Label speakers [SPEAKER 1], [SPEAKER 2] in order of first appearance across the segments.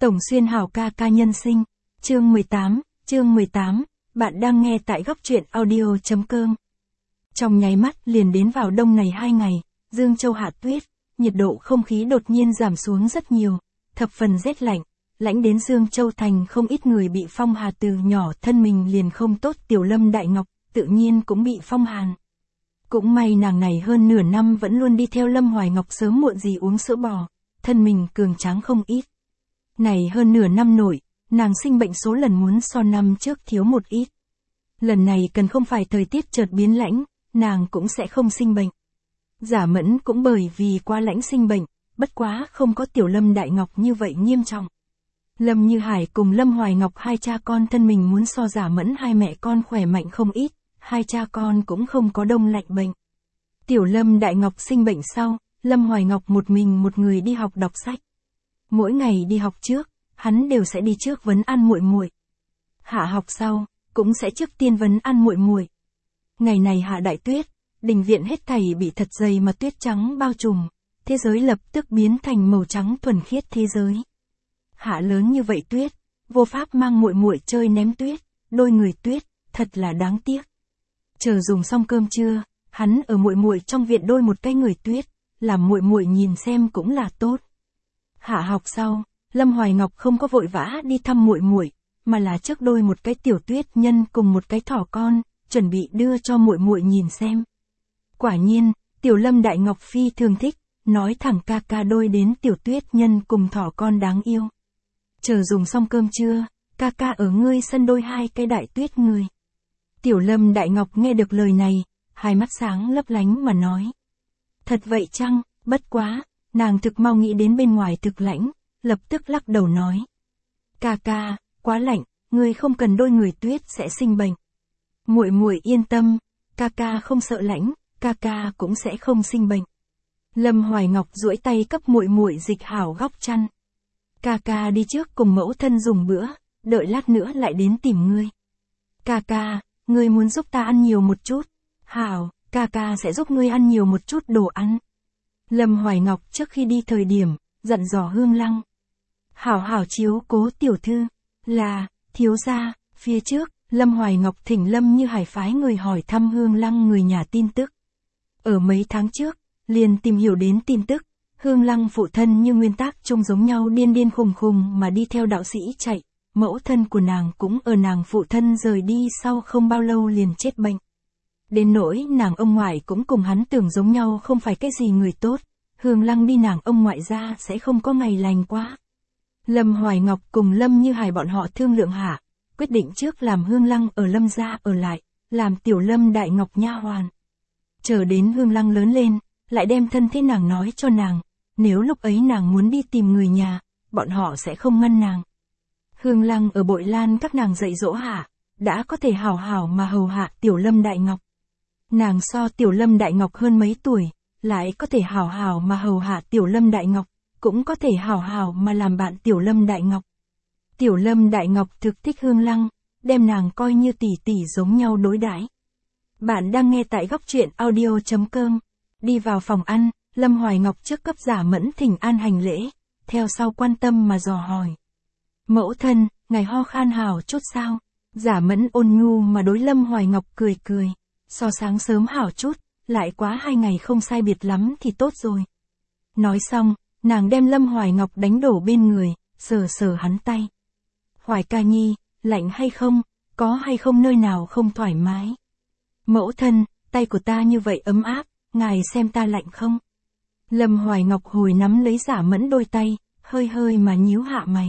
[SPEAKER 1] Tổng Xuyên Hào ca ca nhân sinh, chương 18, bạn đang nghe tại góc truyện audio.com. Trong nháy mắt liền đến vào đông này 2 ngày, Dương Châu hạ tuyết, nhiệt độ không khí đột nhiên giảm xuống rất nhiều, thập phần rét lạnh, lãnh đến Dương Châu thành không ít người bị phong hà từ nhỏ thân mình liền không tốt. Tiểu Lâm Đại Ngọc, tự nhiên cũng bị phong hàn. Cũng may nàng này hơn nửa năm vẫn luôn đi theo Lâm Hoài Ngọc sớm muộn gì uống sữa bò, thân mình cường tráng không ít. Này hơn nửa năm nội, nàng sinh bệnh số lần muốn so năm trước thiếu một ít. Lần này cần không phải thời tiết chợt biến lãnh, nàng cũng sẽ không sinh bệnh. Giả Mẫn cũng bởi vì quá lãnh sinh bệnh, bất quá không có Tiểu Lâm Đại Ngọc như vậy nghiêm trọng. Lâm Như Hải cùng Lâm Hoài Ngọc hai cha con thân mình muốn so Giả Mẫn hai mẹ con khỏe mạnh không ít, hai cha con cũng không có đông lạnh bệnh. Tiểu Lâm Đại Ngọc sinh bệnh sau, Lâm Hoài Ngọc một mình một người đi học đọc sách. Mỗi ngày đi học trước, hắn đều sẽ đi trước vấn an muội muội. Hạ học sau, cũng sẽ trước tiên vấn an muội muội. Ngày này hạ đại tuyết, đình viện hết thảy bị thật dày mà tuyết trắng bao trùm, thế giới lập tức biến thành màu trắng thuần khiết thế giới. Hạ lớn như vậy tuyết, vô pháp mang muội muội chơi ném tuyết, đôi người tuyết, thật là đáng tiếc. Chờ dùng xong cơm trưa, hắn ở muội muội trong viện đôi một cái người tuyết, làm muội muội nhìn xem cũng là tốt. Hạ học sau, Lâm Hoài Ngọc không có vội vã đi thăm muội muội, mà là trước đôi một cái tiểu tuyết nhân cùng một cái thỏ con, chuẩn bị đưa cho muội muội nhìn xem. Quả nhiên, Tiểu Lâm Đại Ngọc phi thường thích, nói thẳng ca ca đôi đến tiểu tuyết nhân cùng thỏ con đáng yêu. Chờ dùng xong cơm trưa, ca ca ở ngươi sân đôi hai cái đại tuyết người. Tiểu Lâm Đại Ngọc nghe được lời này, hai mắt sáng lấp lánh mà nói. Thật vậy chăng, bất quá, nàng thực mau nghĩ đến bên ngoài thực lãnh, lập tức lắc đầu nói. Ca ca, quá lạnh, ngươi không cần đôi người tuyết sẽ sinh bệnh. Muội muội yên tâm, ca ca không sợ lãnh, ca ca cũng sẽ không sinh bệnh. Lâm Hoài Ngọc duỗi tay cấp muội muội dịch hảo góc chăn. Ca ca đi trước cùng mẫu thân dùng bữa, đợi lát nữa lại đến tìm ngươi. Ca ca, ngươi muốn giúp ta ăn nhiều một chút. Hảo, ca ca sẽ giúp ngươi ăn nhiều một chút đồ ăn. Lâm Hoài Ngọc trước khi đi thời điểm, dặn dò Hương Lăng. Hảo hảo chiếu cố tiểu thư, là, thiếu gia. Phía trước, Lâm Hoài Ngọc thỉnh Lâm Như Hải phái người hỏi thăm Hương Lăng người nhà tin tức. Ở mấy tháng trước, liền tìm hiểu đến tin tức, Hương Lăng phụ thân như nguyên tắc chung giống nhau điên điên khùng khùng mà đi theo đạo sĩ chạy, mẫu thân của nàng cũng ở nàng phụ thân rời đi sau không bao lâu liền chết bệnh. Đến nỗi nàng ông ngoại cũng cùng hắn tưởng giống nhau không phải cái gì người tốt, Hương Lăng đi nàng ông ngoại ra sẽ không có ngày lành quá. Lâm Hoài Ngọc cùng Lâm Như Hải bọn họ thương lượng hạ, quyết định trước làm Hương Lăng ở Lâm gia ở lại, làm Tiểu Lâm Đại Ngọc nha hoàn. Chờ đến Hương Lăng lớn lên, lại đem thân thế nàng nói cho nàng, nếu lúc ấy nàng muốn đi tìm người nhà, bọn họ sẽ không ngăn nàng. Hương Lăng ở Bội Lan các nàng dạy dỗ hạ, đã có thể hảo hảo mà hầu hạ Tiểu Lâm Đại Ngọc. Nàng so Tiểu Lâm Đại Ngọc hơn mấy tuổi, lại có thể hảo hảo mà hầu hạ Tiểu Lâm Đại Ngọc, cũng có thể hảo hảo mà làm bạn Tiểu Lâm Đại Ngọc. Tiểu Lâm Đại Ngọc thực thích Hương Lăng, đem nàng coi như tỷ tỷ giống nhau đối đãi. Bạn đang nghe tại góc truyện audio.com. Đi vào phòng ăn, Lâm Hoài Ngọc trước cấp Giả Mẫn thỉnh an hành lễ, theo sau quan tâm mà dò hỏi. Mẫu thân, ngài ho khan hảo chút sao? Giả Mẫn ôn nhu mà đối Lâm Hoài Ngọc cười cười. So sáng sớm hảo chút, lại quá 2 ngày không sai biệt lắm thì tốt rồi. Nói xong, nàng đem Lâm Hoài Ngọc đánh đổ bên người, sờ sờ hắn tay. Hoài ca nhi, lạnh hay không, có hay không nơi nào không thoải mái? Mẫu thân, tay của ta như vậy ấm áp, ngài xem ta lạnh không? Lâm Hoài Ngọc hồi nắm lấy Giả Mẫn đôi tay, hơi hơi mà nhíu hạ mày.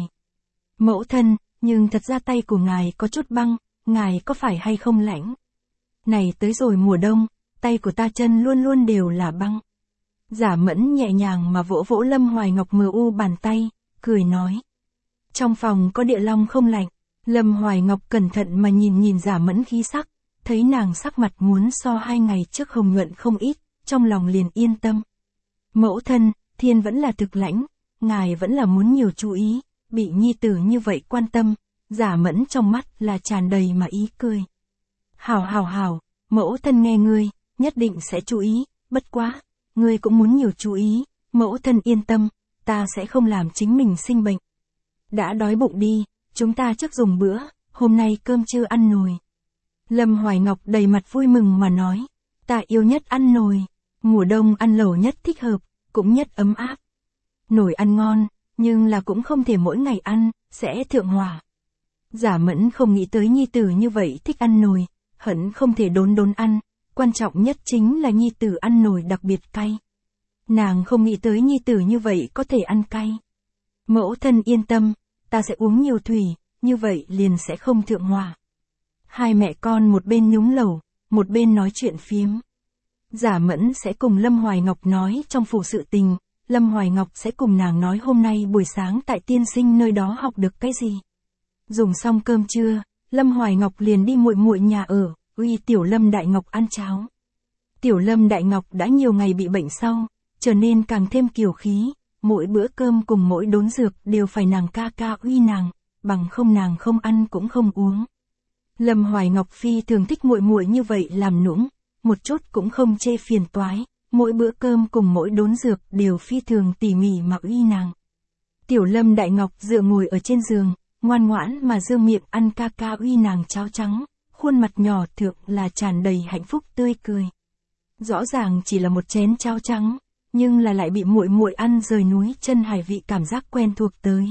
[SPEAKER 1] Mẫu thân, nhưng thật ra tay của ngài có chút băng, ngài có phải hay không lạnh? Này tới rồi mùa đông, tay của ta chân luôn luôn đều là băng. Giả Mẫn nhẹ nhàng mà vỗ vỗ Lâm Hoài Ngọc mờ u bàn tay, cười nói. Trong phòng có địa long không lạnh. Lâm Hoài Ngọc cẩn thận mà nhìn Giả Mẫn khí sắc, thấy nàng sắc mặt muốn so 2 ngày trước hồng nhuận không ít, trong lòng liền yên tâm. Mẫu thân, thiên vẫn là thực lãnh, ngài vẫn là muốn nhiều chú ý, bị nhi tử như vậy quan tâm. Giả Mẫn trong mắt là tràn đầy mà ý cười. Hảo, mẫu thân nghe ngươi, nhất định sẽ chú ý, bất quá, ngươi cũng muốn nhiều chú ý, mẫu thân yên tâm, ta sẽ không làm chính mình sinh bệnh. đã đói bụng đi, chúng ta trước dùng bữa, hôm nay cơm chưa ăn nồi. Lâm Hoài Ngọc đầy mặt vui mừng mà nói, ta yêu nhất ăn nồi, mùa đông ăn lẩu nhất thích hợp, cũng nhất ấm áp. Nồi ăn ngon, nhưng là cũng không thể mỗi ngày ăn, sẽ thượng hỏa. Giả Mẫn không nghĩ tới nhi tử như vậy thích ăn nồi, hận không thể đốn đốn ăn, quan trọng nhất chính là nhi tử ăn nồi đặc biệt cay. Nàng không nghĩ tới nhi tử như vậy có thể ăn cay. Mẫu thân yên tâm, ta sẽ uống nhiều thủy, như vậy liền sẽ không thượng hỏa. Hai mẹ con một bên nhúng lẩu, một bên nói chuyện phiếm. Giả Mẫn sẽ cùng Lâm Hoài Ngọc nói trong phủ sự tình, Lâm Hoài Ngọc sẽ cùng nàng nói hôm nay buổi sáng tại tiên sinh nơi đó học được cái gì. Dùng xong cơm trưa, Lâm Hoài Ngọc liền đi muội muội nhà ở, uy Tiểu Lâm Đại Ngọc ăn cháo. Tiểu Lâm Đại Ngọc đã nhiều ngày bị bệnh sau, trở nên càng thêm kiều khí, mỗi bữa cơm cùng mỗi đốn dược đều phải nàng ca ca uy nàng, bằng không nàng không ăn cũng không uống. Lâm Hoài Ngọc phi thường thích muội muội như vậy làm nũng, một chút cũng không chê phiền toái, mỗi bữa cơm cùng mỗi đốn dược đều phi thường tỉ mỉ mà uy nàng. Tiểu Lâm Đại Ngọc dựa ngồi ở trên giường, ngoan ngoãn mà dương miệng ăn ca ca uy nàng cháo trắng, khuôn mặt nhỏ thượng là tràn đầy hạnh phúc tươi cười. Rõ ràng chỉ là một chén cháo trắng, nhưng là lại bị muội muội ăn rời núi chân hải vị cảm giác quen thuộc tới.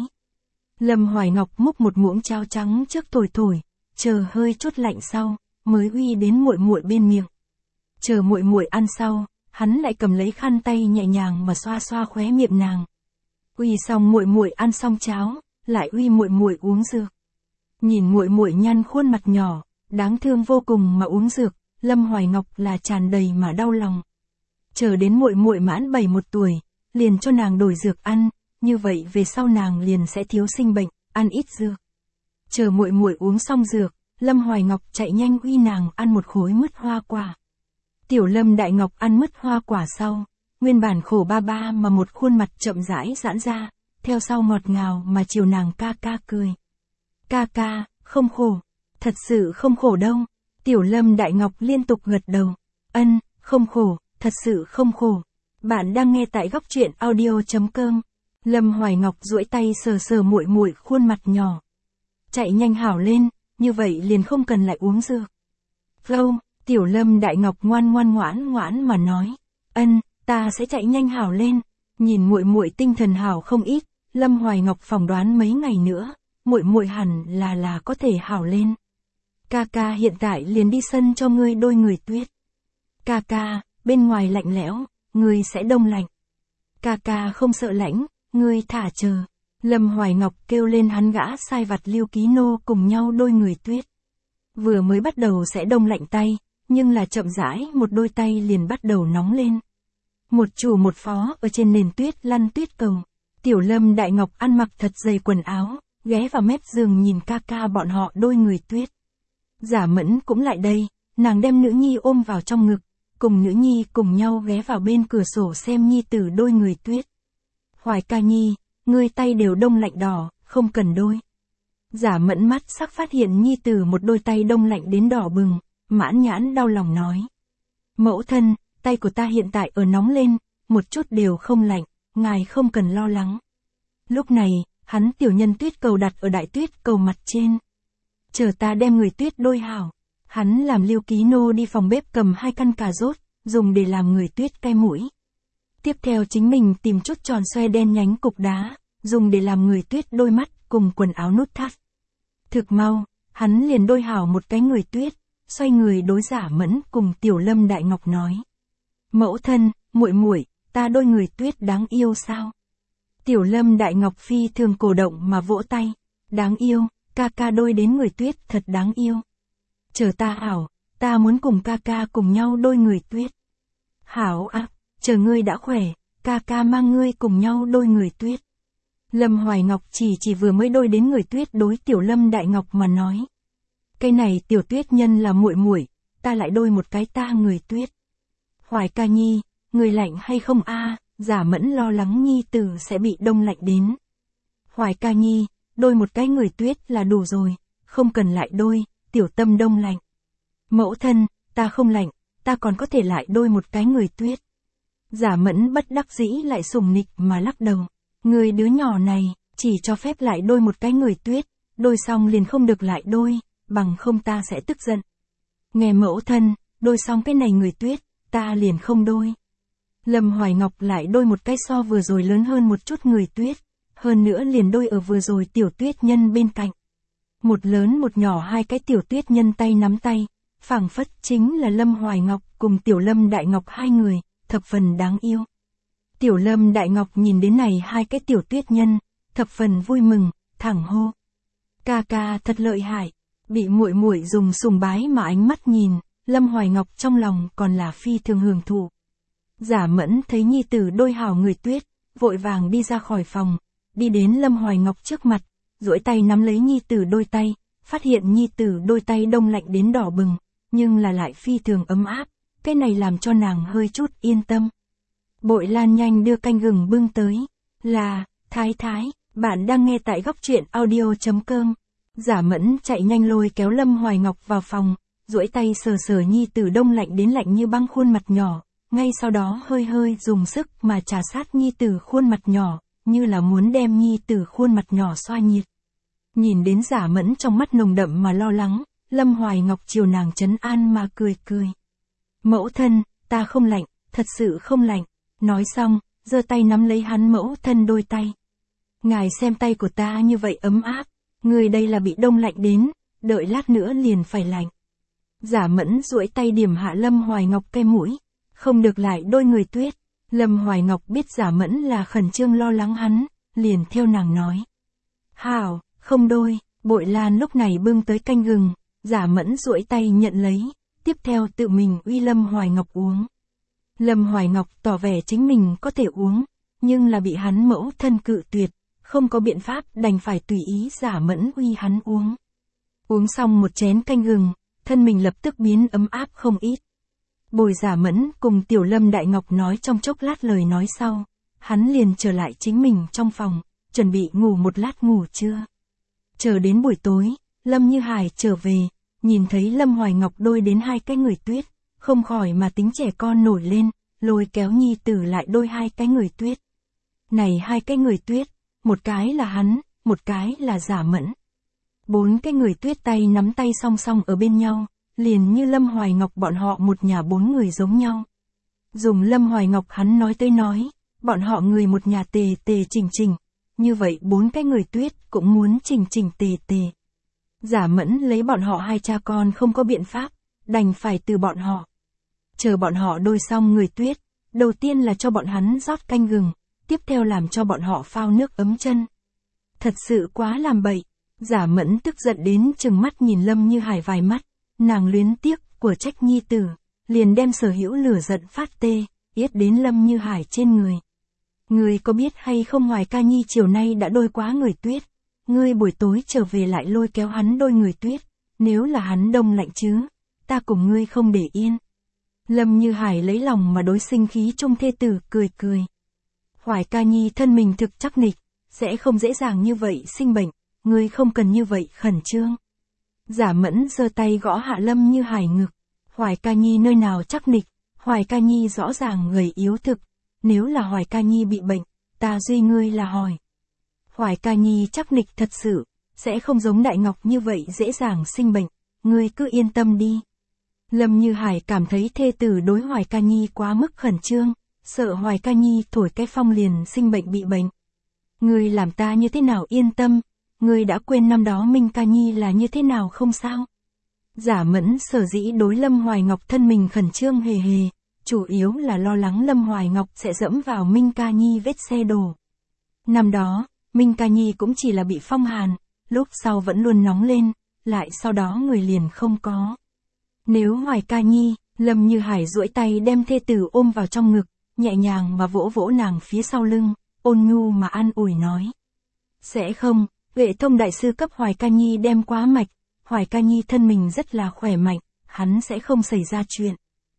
[SPEAKER 1] Lâm Hoài Ngọc múc một muỗng cháo trắng trước thổi thổi, chờ hơi chút lạnh sau, mới uy đến muội muội bên miệng. Chờ muội muội ăn sau, hắn lại cầm lấy khăn tay nhẹ nhàng mà xoa xoa khóe miệng nàng. Uy xong muội muội ăn xong cháo, lại uy muội muội uống dược. Nhìn muội muội nhăn khuôn mặt nhỏ, đáng thương vô cùng mà uống dược, Lâm Hoài Ngọc là tràn đầy mà đau lòng. Chờ đến muội muội mãn 71 tuổi, liền cho nàng đổi dược ăn, như vậy về sau nàng liền sẽ thiếu sinh bệnh, ăn ít dược. Chờ muội muội uống xong dược, Lâm Hoài Ngọc chạy nhanh uy nàng ăn một khối mứt hoa quả. Tiểu Lâm Đại Ngọc ăn mứt hoa quả sau, nguyên bản khổ ba ba mà một khuôn mặt chậm rãi giãn ra, theo sau ngọt ngào mà chiều nàng ca ca cười. Ca ca, không khổ, thật sự không khổ đâu. Tiểu Lâm Đại Ngọc liên tục gật đầu. Ân, không khổ, thật sự không khổ. Bạn đang nghe tại góc truyện audio.com. Lâm Hoài Ngọc duỗi tay sờ sờ muội muội khuôn mặt nhỏ. Chạy nhanh hảo lên, như vậy liền không cần lại uống dược. Flow, Tiểu Lâm Đại Ngọc ngoan ngoãn mà nói. Ân, ta sẽ chạy nhanh hảo lên. Nhìn muội muội tinh thần hảo không ít, Lâm Hoài Ngọc phỏng đoán mấy ngày nữa, muội muội hẳn là có thể hảo lên. Ca ca hiện tại liền đi sân cho ngươi đôi người tuyết. Ca ca, bên ngoài lạnh lẽo, ngươi sẽ đông lạnh. Ca ca không sợ lạnh, ngươi thả chờ. Lâm Hoài Ngọc kêu lên hắn gã sai vặt Lưu Ký Nô cùng nhau đôi người tuyết. Vừa mới bắt đầu sẽ đông lạnh tay, nhưng là chậm rãi một đôi tay liền bắt đầu nóng lên. Một chủ một phó ở trên nền tuyết lăn tuyết cầu. Tiểu Lâm Đại Ngọc ăn mặc thật dày quần áo, ghé vào mép giường nhìn ca ca bọn họ đôi người tuyết. Giả Mẫn cũng lại đây, nàng đem nữ nhi ôm vào trong ngực, cùng nữ nhi cùng nhau ghé vào bên cửa sổ xem nhi tử đôi người tuyết. Hoài ca nhi, ngươi tay đều đông lạnh đỏ, không cần đôi. Giả Mẫn mắt sắc phát hiện nhi tử một đôi tay đông lạnh đến đỏ bừng, mãn nhãn đau lòng nói. Mẫu thân, tay của ta hiện tại ở nóng lên, một chút đều không lạnh, ngài không cần lo lắng. Lúc này, hắn tiểu nhân tuyết cầu đặt ở đại tuyết cầu mặt trên. Chờ ta đem người tuyết đôi hảo. Hắn làm Lưu Ký Nô đi phòng bếp cầm 2 căn cà rốt, dùng để làm người tuyết cay mũi. Tiếp theo chính mình tìm chút tròn xoe đen nhánh cục đá, dùng để làm người tuyết đôi mắt cùng quần áo nút thắt. Thực mau, hắn liền đôi hảo một cái người tuyết, xoay người đối Giả Mẫn cùng Tiểu Lâm Đại Ngọc nói. Mẫu thân, muội muội, ta đôi người tuyết đáng yêu sao? Tiểu Lâm Đại Ngọc phi thường cổ động mà vỗ tay. Đáng yêu, ca ca đôi đến người tuyết thật đáng yêu. Chờ ta hảo, ta muốn cùng ca ca cùng nhau đôi người tuyết. Hảo à, chờ ngươi đã khỏe, ca ca mang ngươi cùng nhau đôi người tuyết. Lâm Hoài Ngọc chỉ vừa mới đôi đến người tuyết đối Tiểu Lâm Đại Ngọc mà nói. Cái này tiểu tuyết nhân là muội muội, ta lại đôi một cái ta người tuyết. Hoài ca nhi, người lạnh hay không a? Giả Mẫn lo lắng nhi tử sẽ bị đông lạnh đến. Hoài ca nhi, đôi một cái người tuyết là đủ rồi, không cần lại đôi, tiểu tâm đông lạnh. Mẫu thân, ta không lạnh, ta còn có thể lại đôi một cái người tuyết. Giả Mẫn bất đắc dĩ lại sủng nịch mà lắc đầu. Người đứa nhỏ này, chỉ cho phép lại đôi một cái người Tuyết, đôi xong liền không được lại đôi, bằng không ta sẽ tức giận. Nghe mẫu thân, đôi xong cái này người Tuyết, ta liền không đôi. Lâm Hoài Ngọc lại đôi một cái so vừa rồi lớn hơn một chút người Tuyết, hơn nữa liền đôi ở vừa rồi tiểu Tuyết Nhân bên cạnh. Một lớn một nhỏ hai cái tiểu Tuyết Nhân tay nắm tay, phảng phất chính là Lâm Hoài Ngọc cùng tiểu Lâm Đại Ngọc hai người, thập phần đáng yêu. Tiểu Lâm Đại Ngọc nhìn đến này hai cái tiểu Tuyết Nhân, thập phần vui mừng, thẳng hô: "Ca ca thật lợi hại." Bị muội muội dùng sùng bái mà ánh mắt nhìn, Lâm Hoài Ngọc trong lòng còn là phi thường hưởng thụ. Giả Mẫn thấy nhi tử đôi hảo người Tuyết, vội vàng đi ra khỏi phòng, đi đến Lâm Hoài Ngọc trước mặt, duỗi tay nắm lấy nhi tử đôi tay, phát hiện nhi tử đôi tay đông lạnh đến đỏ bừng, nhưng là lại phi thường ấm áp, cái này làm cho nàng hơi chút yên tâm. Bội Lan nhanh đưa canh gừng bưng tới, là, Thái Thái, bạn đang nghe tại góc truyện audio.com. Giả Mẫn chạy nhanh lôi kéo Lâm Hoài Ngọc vào phòng, duỗi tay sờ sờ nhi tử đông lạnh đến lạnh như băng khuôn mặt nhỏ, ngay sau đó hơi hơi dùng sức mà trà sát nhi tử khuôn mặt nhỏ, như là muốn đem nhi tử khuôn mặt nhỏ xoa nhiệt. Nhìn đến Giả Mẫn trong mắt nồng đậm mà lo lắng, Lâm Hoài Ngọc chiều nàng trấn an mà cười cười. "Mẫu thân, ta không lạnh, thật sự không lạnh." Nói xong, giơ tay nắm lấy hắn mẫu thân đôi tay. "Ngài xem tay của ta như vậy ấm áp, người đây là bị đông lạnh đến, đợi lát nữa liền phải lạnh." Giả Mẫn duỗi tay điểm hạ Lâm Hoài Ngọc cái mũi, không được lại đôi người Tuyết. Lâm Hoài Ngọc biết Giả Mẫn là khẩn trương lo lắng hắn, liền theo nàng nói: "Hảo, không đôi." Bội Lan lúc này bưng tới canh gừng, Giả Mẫn duỗi tay nhận lấy, tiếp theo tự mình uy Lâm Hoài Ngọc uống. Lâm Hoài Ngọc tỏ vẻ chính mình có thể uống, nhưng là bị hắn mẫu thân cự tuyệt, không có biện pháp đành phải tùy ý Giả Mẫn uy hắn uống. Uống xong một chén canh gừng, thân mình lập tức biến ấm áp không ít. Bồi Giả Mẫn cùng tiểu Lâm Đại Ngọc nói trong chốc lát lời nói sau, hắn liền trở lại chính mình trong phòng, chuẩn bị ngủ một lát ngủ trưa. Chờ đến buổi tối, Lâm Như Hải trở về, nhìn thấy Lâm Hoài Ngọc đôi đến hai cái người Tuyết, không khỏi mà tính trẻ con nổi lên, lôi kéo nhi tử lại đôi hai cái người Tuyết. Này hai cái người Tuyết, một cái là hắn, một cái là Giả Mẫn. Bốn cái người Tuyết tay nắm tay song song ở bên nhau, liền như Lâm Hoài Ngọc bọn họ một nhà bốn người giống nhau. Dùng Lâm Hoài Ngọc hắn nói tới nói, bọn họ người một nhà tề tề chỉnh chỉnh, như vậy bốn cái người Tuyết cũng muốn chỉnh chỉnh tề tề. Giả Mẫn lấy bọn họ hai cha con không có biện pháp, đành phải từ bọn họ. Chờ bọn họ đôi xong người Tuyết, đầu tiên là cho bọn hắn rót canh gừng, tiếp theo làm cho bọn họ phao nước ấm chân. Thật sự quá làm bậy. Giả Mẫn tức giận đến chừng mắt nhìn Lâm Như Hải vài mắt, nàng luyến tiếc của trách nhi tử, liền đem sở hữu lửa giận phát tê, yết đến Lâm Như Hải trên người. "Ngươi có biết hay không Hoài ca nhi chiều nay đã đôi quá người Tuyết, ngươi buổi tối trở về lại lôi kéo hắn đôi người Tuyết, nếu là hắn đông lạnh chứ, ta cùng ngươi không để yên." Lâm Như Hải lấy lòng mà đối sinh khí trung thê tử cười cười. "Hoài ca nhi thân mình thực chắc nịch, sẽ không dễ dàng như vậy sinh bệnh, ngươi không cần như vậy khẩn trương." Giả Mẫn giơ tay gõ hạ Lâm Như Hải ngực. "Hoài ca nhi nơi nào chắc nịch, Hoài ca nhi rõ ràng gầy yếu thực, nếu là Hoài ca nhi bị bệnh, ta duy ngươi là hỏi. Hoài ca nhi chắc nịch thật sự, sẽ không giống Đại Ngọc như vậy dễ dàng sinh bệnh, ngươi cứ yên tâm đi." Lâm Như Hải cảm thấy thê tử đối Hoài ca nhi quá mức khẩn trương, sợ Hoài ca nhi thổi cái phong liền sinh bệnh bị bệnh. "Ngươi làm ta như thế nào yên tâm, ngươi đã quên năm đó Minh ca nhi là như thế nào không sao?" Giả Mẫn sở dĩ đối Lâm Hoài Ngọc thân mình khẩn trương hề hề, chủ yếu là lo lắng Lâm Hoài Ngọc sẽ dẫm vào Minh ca nhi vết xe đổ. Năm đó, Minh ca nhi cũng chỉ là bị phong hàn, lúc sau vẫn luôn nóng lên, lại sau đó người liền không có. Nếu Hoài ca nhi, Lâm Như Hải duỗi tay đem thê tử ôm vào trong ngực, nhẹ nhàng mà vỗ vỗ nàng phía sau lưng, ôn nhu mà an ủi nói: "Sẽ không, Vệ Thông đại sư cấp Hoài ca nhi đem quá mạch, Hoài ca nhi thân mình rất là khỏe mạnh, hắn sẽ không xảy ra chuyện."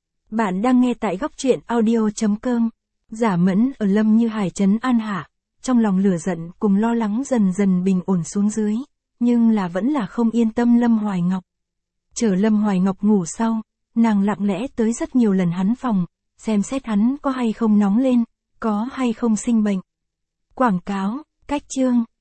[SPEAKER 1] Bạn đang nghe tại góc truyện audio.com. Giả Mẫn ở Lâm Như Hải trấn an hạ, trong lòng lửa giận cùng lo lắng dần dần bình ổn xuống dưới, nhưng là vẫn là không yên tâm Lâm Hoài Ngọc. Chờ Lâm Hoài Ngọc ngủ sau, nàng lặng lẽ tới rất nhiều lần hắn phòng, xem xét hắn có hay không nóng lên, có hay không sinh bệnh. Quảng cáo, cách chương.